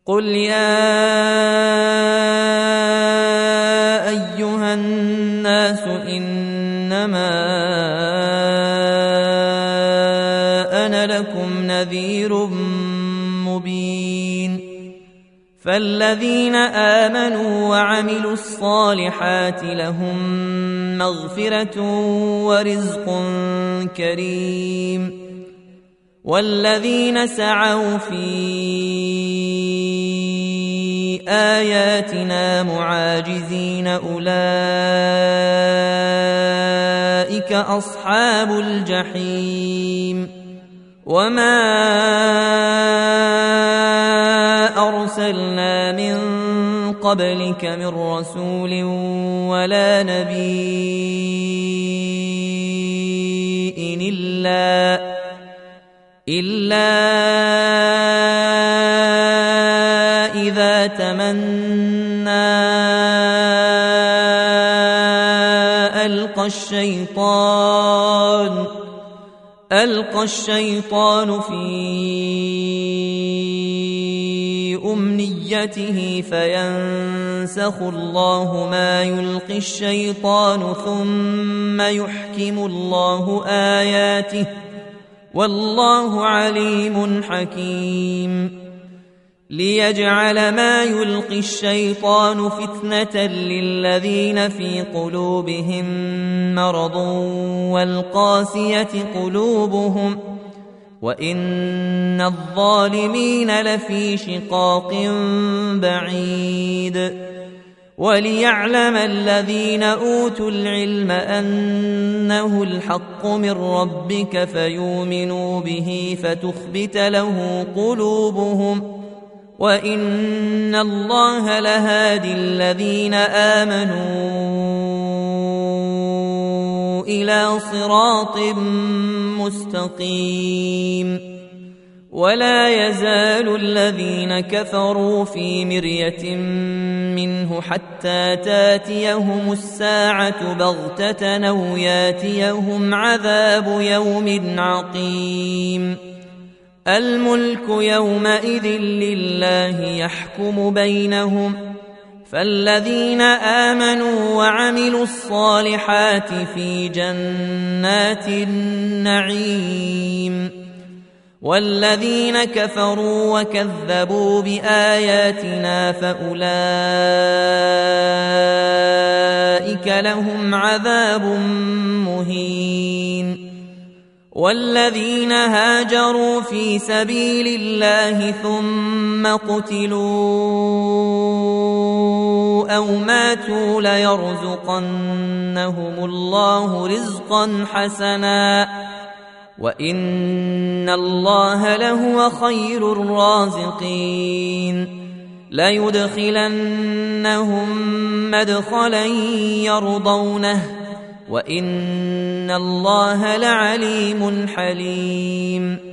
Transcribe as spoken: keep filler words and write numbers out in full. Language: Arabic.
قل يا أيها الناس إنما أنا لكم نذير مبين فالذين آمنوا وعملوا الصالحات لهم مغفرة ورزق كريم والذين سعوا في آياتنا معاجزين أولئك أصحاب الجحيم وما أرسلنا من قبلك من رسول ولا نبي إلا إلا إذا تمنى ألقى الشيطان ألقى الشيطان في أمنيته فينسخ الله ما يلقي الشيطان ثم يحكم الله آياته والله عليم حكيم ليجعل ما يلقي الشيطان فتنة للذين في قلوبهم مرض والقاسية قلوبهم وإن الظالمين لفي شقاق بعيد وليعلم الذين أوتوا العلم أنه الحق من ربك فيؤمنوا به فتخبت له قلوبهم وإن الله لهادي الذين آمنوا إلى صراط مستقيم ولا يزال الذين كفروا في مرية منه حتى تاتيهم الساعة بغتة أو ياتيهم عذاب يوم عقيم الملك يومئذ لله يحكم بينهم فالذين آمنوا وعملوا الصالحات في جنات النعيم والذين كفروا وكذبوا بآياتنا فأولئك لهم عذاب مهين والذين هاجروا في سبيل الله ثم قتلوا أو ماتوا ليرزقنهم الله رزقا حسنا وإن الله لهو خير الرازقين ليدخلنهم مدخلا يرضونه وإن الله لعليم حليم